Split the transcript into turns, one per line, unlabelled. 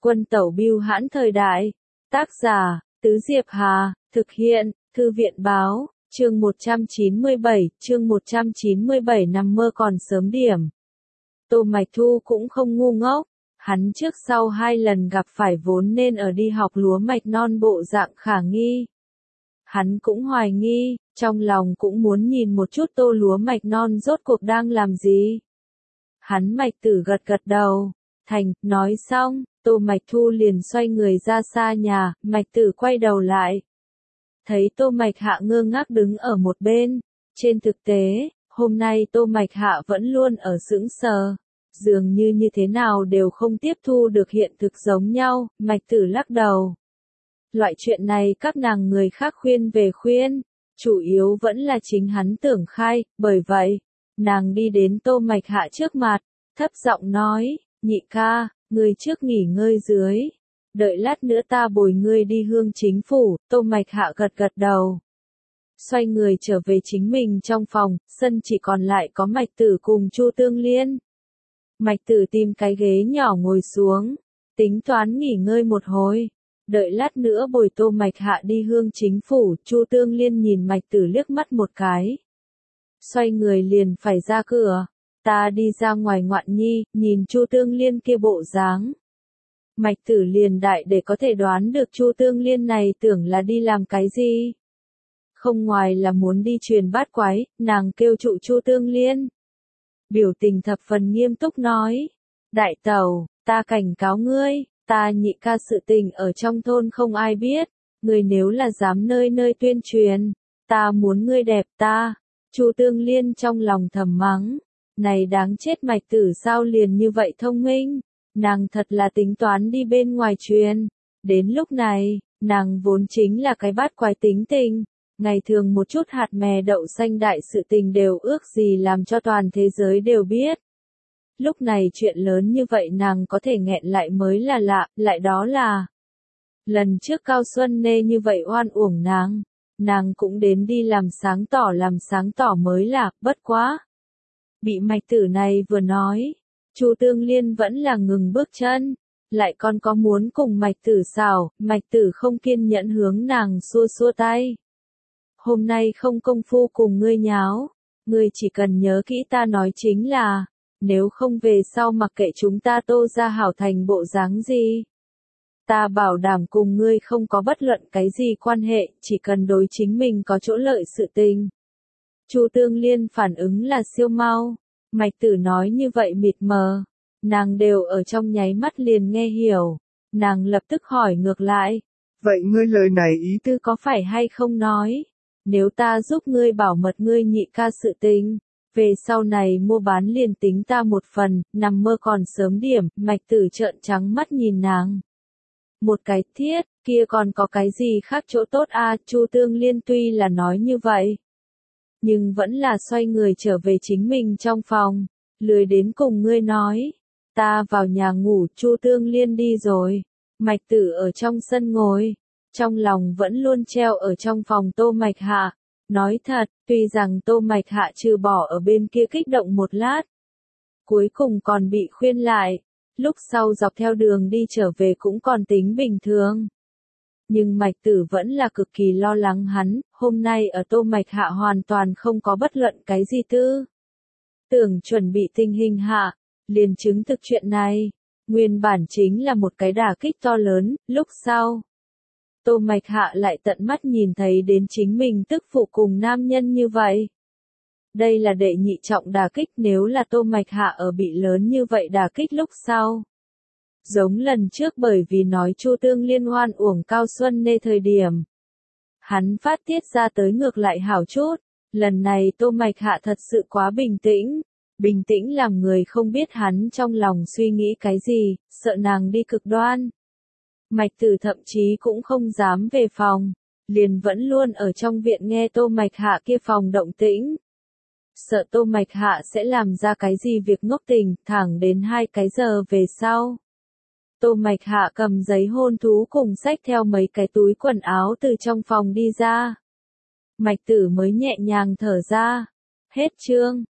Quân tẩu bưu hãn thời đại. Tác giả, Tứ Diệp Hà, thực hiện, Thư viện báo, chương 197, nằm mơ còn sớm điểm. Tô Mạch Thu cũng không ngu ngốc, hắn trước sau 2 lần gặp phải vốn nên ở đi học lúa mạch non bộ dạng khả nghi. Hắn cũng hoài nghi, trong lòng cũng muốn nhìn một chút tô lúa mạch non rốt cuộc đang làm gì. Hắn Mạch Tử gật gật đầu, thành, nói xong, Tô Mạch Thu liền xoay người ra xa nhà, Mạch Tử quay đầu lại. Thấy Tô Mạch Hạ ngơ ngác đứng ở một bên, trên thực tế, hôm nay Tô Mạch Hạ vẫn luôn ở sững sờ, dường như thế nào đều không tiếp thu được hiện thực giống nhau, Mạch Tử lắc đầu. Loại chuyện này các nàng người khác khuyên về khuyên, chủ yếu vẫn là chính hắn tưởng khai, bởi vậy, nàng đi đến Tô Mạch Hạ trước mặt, thấp giọng nói, nhị ca, ngươi trước nghỉ ngơi dưới, đợi lát nữa ta bồi ngươi đi hương chính phủ. Tô Mạch Hạ gật gật đầu. Xoay người trở về chính mình trong phòng, sân chỉ còn lại có Mạch Tử cùng Chu Tương Liên. Mạch Tử tìm cái ghế nhỏ ngồi xuống, tính toán nghỉ ngơi một hồi, đợi lát nữa bồi Tô Mạch Hạ đi hương chính phủ. Chu Tương Liên nhìn Mạch Tử liếc mắt một cái, xoay người liền phải ra cửa. Ta đi ra ngoài ngoạn nhi. Nhìn Chu Tương Liên kia bộ dáng, Mạch Tử liền đại để có thể đoán được Chu Tương Liên này tưởng là đi làm cái gì. Không ngoài là muốn đi truyền bát quái, nàng kêu trụ Chu Tương Liên. Biểu tình thập phần nghiêm túc nói, đại tẩu, ta cảnh cáo ngươi, ta nhị ca sự tình ở trong thôn không ai biết, ngươi nếu là dám nơi nơi tuyên truyền, ta muốn ngươi đẹp ta. Chu Tương Liên trong lòng thầm mắng, này đáng chết Mạch Tử sao liền như vậy thông minh, nàng thật là tính toán đi bên ngoài truyền. Đến lúc này, nàng vốn chính là cái bát quái tính tình, ngày thường một chút hạt mè đậu xanh đại sự tình đều ước gì làm cho toàn thế giới đều biết. Lúc này chuyện lớn như vậy nàng có thể nghẹn lại mới là lạ, lại đó là lần trước Cao Xuân Nê như vậy oan uổng nàng cũng đến đi làm sáng tỏ mới là, bất quá. Bị Mạch Tử này vừa nói, Chu Tương Liên vẫn là ngừng bước chân, lại còn có muốn cùng Mạch Tử xảo. Mạch Tử không kiên nhẫn hướng nàng xua xua tay. Hôm nay không công phu cùng ngươi nháo, ngươi chỉ cần nhớ kỹ ta nói chính là, nếu không về sau mặc kệ chúng ta Tô gia hảo thành bộ dáng gì, ta bảo đảm cùng ngươi không có bất luận cái gì quan hệ, chỉ cần đối chính mình có chỗ lợi sự tình. Chu Tương Liên phản ứng là siêu mau, Mạch Tử nói như vậy mịt mờ, nàng đều ở trong nháy mắt liền nghe hiểu, nàng lập tức hỏi ngược lại.
Vậy ngươi lời này ý
tư có phải hay không nói, nếu ta giúp ngươi bảo mật ngươi nhị ca sự tình, về sau này mua bán liền tính ta một phần. Nằm mơ còn sớm điểm. Mạch Tử trợn trắng mắt nhìn nàng. Một cái thiết, kia còn có cái gì khác chỗ tốt a? Chu Tương Liên tuy là nói như vậy, nhưng vẫn là xoay người trở về chính mình trong phòng, lười đến cùng ngươi nói. Ta vào nhà ngủ. Chu Tương Liên đi rồi, Mạch Tử ở trong sân ngồi, trong lòng vẫn luôn treo ở trong phòng Tô Mạch Hạ. Nói thật, tuy rằng Tô Mạch Hạ trừ bỏ ở bên kia kích động một lát, cuối cùng còn bị khuyên lại, lúc sau dọc theo đường đi trở về cũng còn tính bình thường. Nhưng Mạch Tử vẫn là cực kỳ lo lắng hắn, hôm nay ở Tô Mạch Hạ hoàn toàn không có bất luận cái gì tư tưởng chuẩn bị tình hình hạ, liền chứng thực chuyện này, nguyên bản chính là một cái đả kích to lớn. Lúc sau, Tô Mạch Hạ lại tận mắt nhìn thấy đến chính mình tức phụ cùng nam nhân như vậy. Đây là đệ nhị trọng đả kích. Nếu là Tô Mạch Hạ ở bị lớn như vậy đả kích lúc sau, giống lần trước bởi vì nói Chu Tương Liên oan uổng Cao Xuân Nê thời điểm, hắn phát tiết ra tới ngược lại hảo chút. Lần này Tô Mạch Hạ thật sự quá bình tĩnh làm người không biết hắn trong lòng suy nghĩ cái gì, sợ nàng đi cực đoan. Mạch Tử thậm chí cũng không dám về phòng, liền vẫn luôn ở trong viện nghe Tô Mạch Hạ kia phòng động tĩnh. Sợ Tô Mạch Hạ sẽ làm ra cái gì việc ngốc tình. Thẳng đến 2 cái giờ về sau, Tô Mạch Hạ cầm giấy hôn thú cùng xách theo mấy cái túi quần áo từ trong phòng đi ra. Mạch Tử mới nhẹ nhàng thở ra. Hết chương.